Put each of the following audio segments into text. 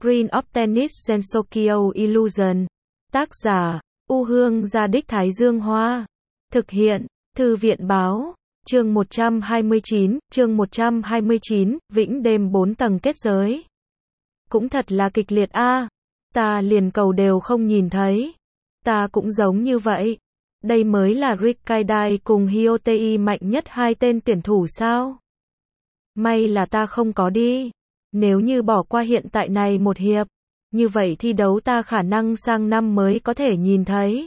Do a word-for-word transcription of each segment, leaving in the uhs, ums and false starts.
Green of Tennis Gensokyo Illusion. Tác giả, U Hương Gia Đích Thái Dương Hoa. Thực hiện, Thư viện Báo. Chương một trăm hai mươi chín, chương một trăm hai mươi chín, Vĩnh đêm bốn tầng kết giới. Cũng thật là kịch liệt a. Ta liền cầu đều không nhìn thấy. Ta cũng giống như vậy. Đây mới là Rikkaidai cùng Hyotei mạnh nhất hai tên tuyển thủ sao? May là ta không có đi. Nếu như bỏ qua hiện tại này một hiệp, như vậy thi đấu ta khả năng sang năm mới có thể nhìn thấy.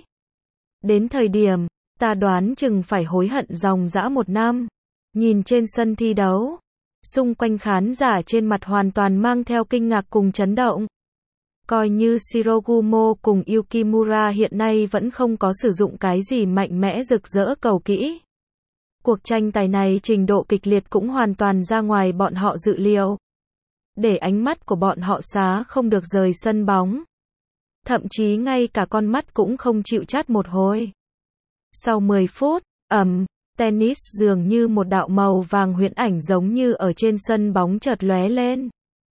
Đến thời điểm, ta đoán chừng phải hối hận dòng dã một năm. Nhìn trên sân thi đấu, xung quanh khán giả trên mặt hoàn toàn mang theo kinh ngạc cùng chấn động. Coi như Shirogumo cùng Yukimura hiện nay vẫn không có sử dụng cái gì mạnh mẽ rực rỡ cầu kỹ. Cuộc tranh tài này trình độ kịch liệt cũng hoàn toàn ra ngoài bọn họ dự liệu. Để ánh mắt của bọn họ xá không được rời sân bóng. Thậm chí ngay cả con mắt cũng không chịu chát một hồi. Sau mười phút, ầm, tennis dường như một đạo màu vàng huyễn ảnh giống như ở trên sân bóng chợt lóe lên.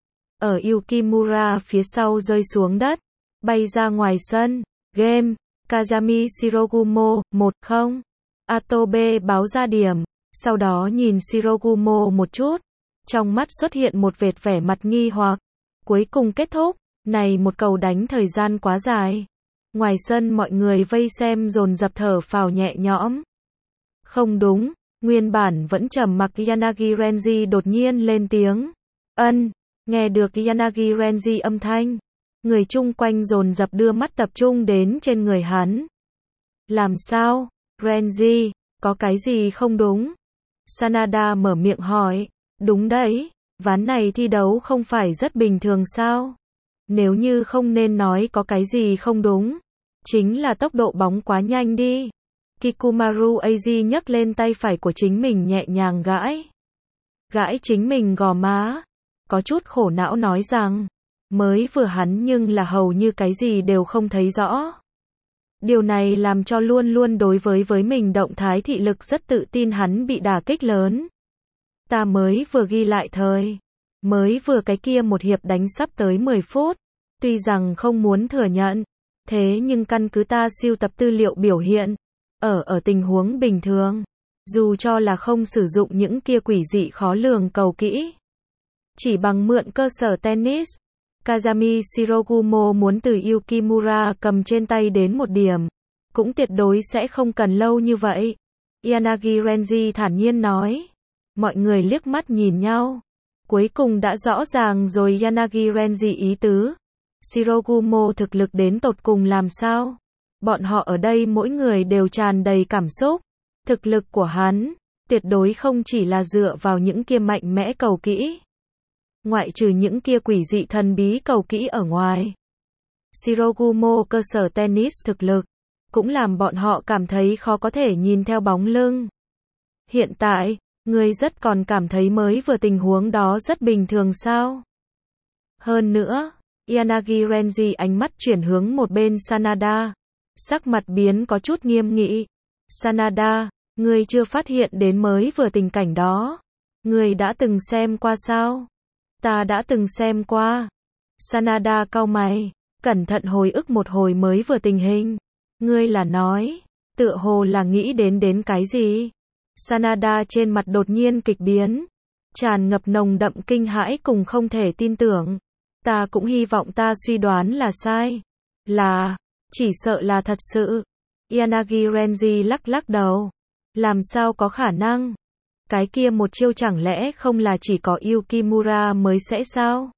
Ở Yukimura phía sau rơi xuống đất, bay ra ngoài sân. Game, Kazami Shirogumo, một không. Atobe báo ra điểm, sau đó nhìn Shirogumo một chút. Trong mắt xuất hiện một vệt vẻ mặt nghi hoặc. Cuối cùng kết thúc, này một cầu đánh thời gian quá dài. Ngoài sân mọi người vây xem dồn dập thở phào nhẹ nhõm. Không đúng, nguyên bản vẫn trầm mặc Yanagi Renji đột nhiên lên tiếng. Ân, nghe được Yanagi Renji âm thanh. Người chung quanh dồn dập đưa mắt tập trung đến trên người hắn. Làm sao, Renji, có cái gì không đúng? Sanada mở miệng hỏi. Đúng đấy, ván này thi đấu không phải rất bình thường sao? Nếu như không nên nói có cái gì không đúng, chính là tốc độ bóng quá nhanh đi. Kikumaru Eiji nhấc lên tay phải của chính mình nhẹ nhàng gãi. Gãi chính mình gò má. Có chút khổ não nói rằng, mới vừa hắn nhưng là hầu như cái gì đều không thấy rõ. Điều này làm cho luôn luôn đối với với mình động thái thị lực rất tự tin hắn bị đả kích lớn. Ta mới vừa ghi lại thời. Mới vừa cái kia một hiệp đánh sắp tới mười phút. Tuy rằng không muốn thừa nhận. Thế nhưng căn cứ ta sưu tập tư liệu biểu hiện. Ở ở tình huống bình thường. Dù cho là không sử dụng những kia quỷ dị khó lường cầu kỹ. Chỉ bằng mượn cơ sở tennis. Kazami Shirogumo muốn từ Yukimura cầm trên tay đến một điểm. Cũng tuyệt đối sẽ không cần lâu như vậy. Yanagi Renji thản nhiên nói. Mọi người liếc mắt nhìn nhau. Cuối cùng đã rõ ràng rồi Yanagi Renji ý tứ. Shirogumo thực lực đến tột cùng làm sao? Bọn họ ở đây mỗi người đều tràn đầy cảm xúc. Thực lực của hắn, tuyệt đối không chỉ là dựa vào những kia mạnh mẽ cầu kỹ. Ngoại trừ những kia quỷ dị thần bí cầu kỹ ở ngoài. Shirogumo cơ sở tennis thực lực, cũng làm bọn họ cảm thấy khó có thể nhìn theo bóng lưng. Hiện tại, ngươi rất còn cảm thấy mới vừa tình huống đó rất bình thường sao? Hơn nữa, Yanagi Renji ánh mắt chuyển hướng một bên Sanada. Sắc mặt biến có chút nghiêm nghị. Sanada, ngươi chưa phát hiện đến mới vừa tình cảnh đó. Ngươi đã từng xem qua sao? Ta đã từng xem qua. Sanada cau mày, cẩn thận hồi ức một hồi mới vừa tình hình. Ngươi là nói, tựa hồ là nghĩ đến đến cái gì? Sanada trên mặt đột nhiên kịch biến, tràn ngập nồng đậm kinh hãi cùng không thể tin tưởng. Ta cũng hy vọng ta suy đoán là sai. Là, chỉ sợ là thật sự. Yanagi Renji lắc lắc đầu. Làm sao có khả năng? Cái kia một chiêu chẳng lẽ không là chỉ có Yukimura mới sẽ sao?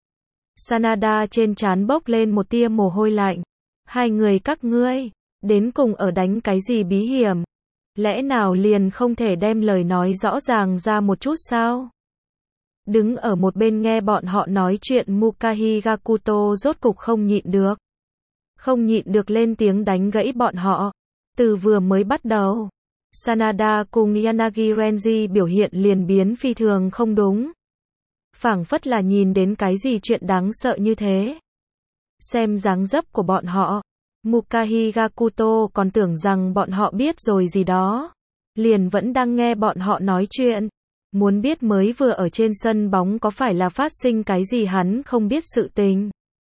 Sanada trên trán bốc lên một tia mồ hôi lạnh. Hai người các ngươi, đến cùng ở đánh cái gì bí hiểm? Lẽ nào liền không thể đem lời nói rõ ràng ra một chút sao? Đứng ở một bên nghe bọn họ nói chuyện Mukahi Gakuto rốt cục không nhịn được. Không nhịn được lên tiếng đánh gãy bọn họ. Từ vừa mới bắt đầu, Sanada cùng Yanagi Renji biểu hiện liền biến phi thường không đúng. Phảng phất là nhìn đến cái gì chuyện đáng sợ như thế. Xem dáng dấp của bọn họ, Mukahi Gakuto còn tưởng rằng bọn họ biết rồi gì đó. Liền vẫn đang nghe bọn họ nói chuyện. Muốn biết mới vừa ở trên sân bóng có phải là phát sinh cái gì hắn không biết sự tình.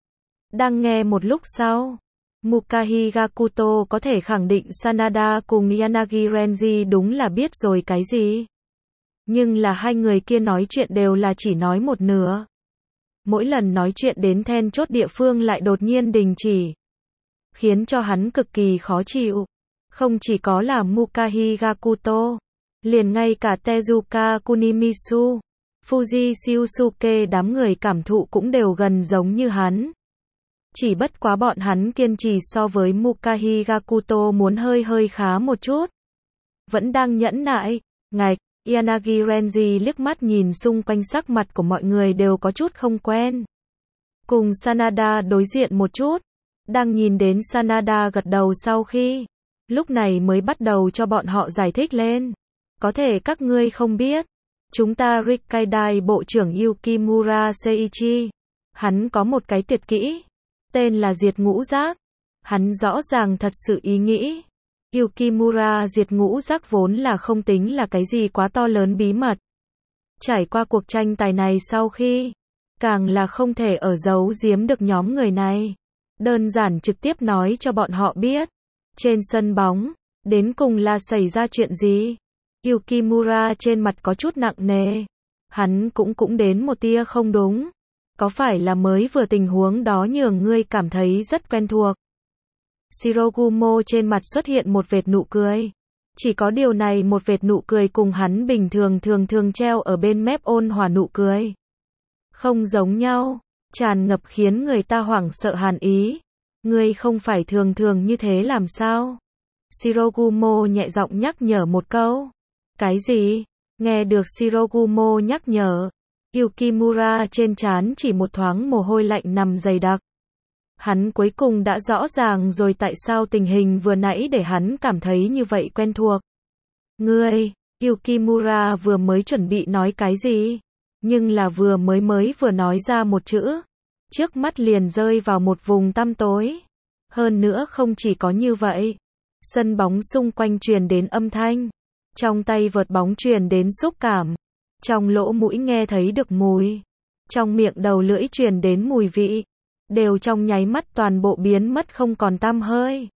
Đang nghe một lúc sau, Mukahi Gakuto có thể khẳng định Sanada cùng Yanagi Renji đúng là biết rồi cái gì. Nhưng là hai người kia nói chuyện đều là chỉ nói một nửa. Mỗi lần nói chuyện đến then chốt địa phương lại đột nhiên đình chỉ, khiến cho hắn cực kỳ khó chịu. Không chỉ có là Mukahi Gakuto, liền ngay cả Tezuka Kunimisu, Fuji Shiosuke đám người cảm thụ cũng đều gần giống như hắn. Chỉ bất quá bọn hắn kiên trì so với Mukahi Gakuto muốn hơi hơi khá một chút. Vẫn đang nhẫn nại, ngạch, Yanagi Renji liếc mắt nhìn xung quanh, sắc mặt của mọi người đều có chút không quen. Cùng Sanada đối diện một chút, đang nhìn đến Sanada gật đầu sau khi, lúc này mới bắt đầu cho bọn họ giải thích lên. Có thể các ngươi không biết, chúng ta Rikkaidai bộ trưởng Yukimura Seiichi, hắn có một cái tuyệt kỹ, tên là diệt ngũ giác. Hắn rõ ràng thật sự ý nghĩ. Yukimura diệt ngũ giác vốn là không tính là cái gì quá to lớn bí mật. Trải qua cuộc tranh tài này sau khi, càng là không thể ở giấu giếm được nhóm người này. Đơn giản trực tiếp nói cho bọn họ biết. Trên sân bóng, đến cùng là xảy ra chuyện gì? Yukimura trên mặt có chút nặng nề. Hắn cũng cũng đến một tia không đúng. Có phải là mới vừa tình huống đó nhường ngươi cảm thấy rất quen thuộc? Shirogumo trên mặt xuất hiện một vệt nụ cười. Chỉ có điều này một vệt nụ cười cùng hắn bình thường thường thường treo ở bên mép ôn hòa nụ cười không giống nhau, tràn ngập khiến người ta hoảng sợ hàn ý. Ngươi không phải thường thường như thế làm sao? Shirogumo nhẹ giọng nhắc nhở một câu. Cái gì? Nghe được Shirogumo nhắc nhở, Yukimura trên trán chỉ một thoáng mồ hôi lạnh nằm dày đặc. Hắn cuối cùng đã rõ ràng rồi tại sao tình hình vừa nãy để hắn cảm thấy như vậy quen thuộc. Ngươi, Yukimura vừa mới chuẩn bị nói cái gì, nhưng là vừa mới mới vừa nói ra một chữ, trước mắt liền rơi vào một vùng tăm tối. Hơn nữa không chỉ có như vậy, sân bóng xung quanh truyền đến âm thanh, trong tay vợt bóng truyền đến xúc cảm, trong lỗ mũi nghe thấy được mùi, trong miệng đầu lưỡi truyền đến mùi vị, đều trong nháy mắt toàn bộ biến mất không còn tăm hơi.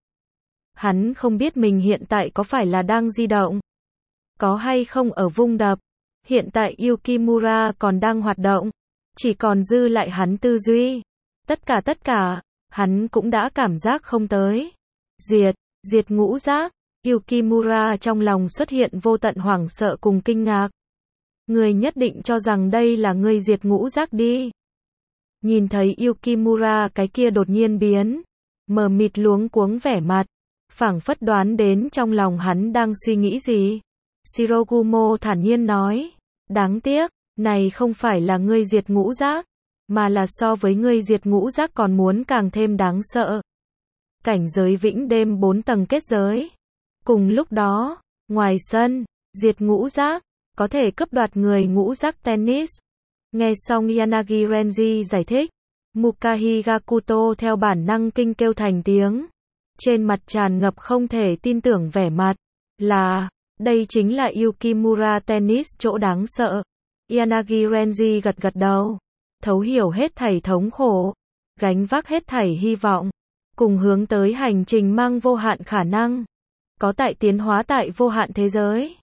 Hắn không biết mình hiện tại có phải là đang di động, có hay không ở vung đập. Hiện tại Yukimura còn đang hoạt động, chỉ còn dư lại hắn tư duy. Tất cả tất cả, hắn cũng đã cảm giác không tới. Diệt, diệt ngũ giác. Yukimura trong lòng xuất hiện vô tận hoảng sợ cùng kinh ngạc. Người nhất định cho rằng đây là người diệt ngũ giác đi. Nhìn thấy Yukimura cái kia đột nhiên biến, mờ mịt luống cuống vẻ mặt, phảng phất đoán đến trong lòng hắn đang suy nghĩ gì. Shirogumo thản nhiên nói, đáng tiếc, này không phải là ngươi diệt ngũ giác, mà là so với ngươi diệt ngũ giác còn muốn càng thêm đáng sợ. Cảnh giới vĩnh đêm bốn tầng kết giới. Cùng lúc đó, ngoài sân, diệt ngũ giác, có thể cướp đoạt người ngũ giác tennis. Nghe xong Yanagi Renji giải thích, Mukahi Gakuto theo bản năng kinh kêu thành tiếng. Trên mặt tràn ngập không thể tin tưởng vẻ mặt, là, đây chính là Yukimura tennis chỗ đáng sợ. Yanagi Renji gật gật đầu, thấu hiểu hết thảy thống khổ, gánh vác hết thảy hy vọng, cùng hướng tới hành trình mang vô hạn khả năng, có tại tiến hóa tại vô hạn thế giới.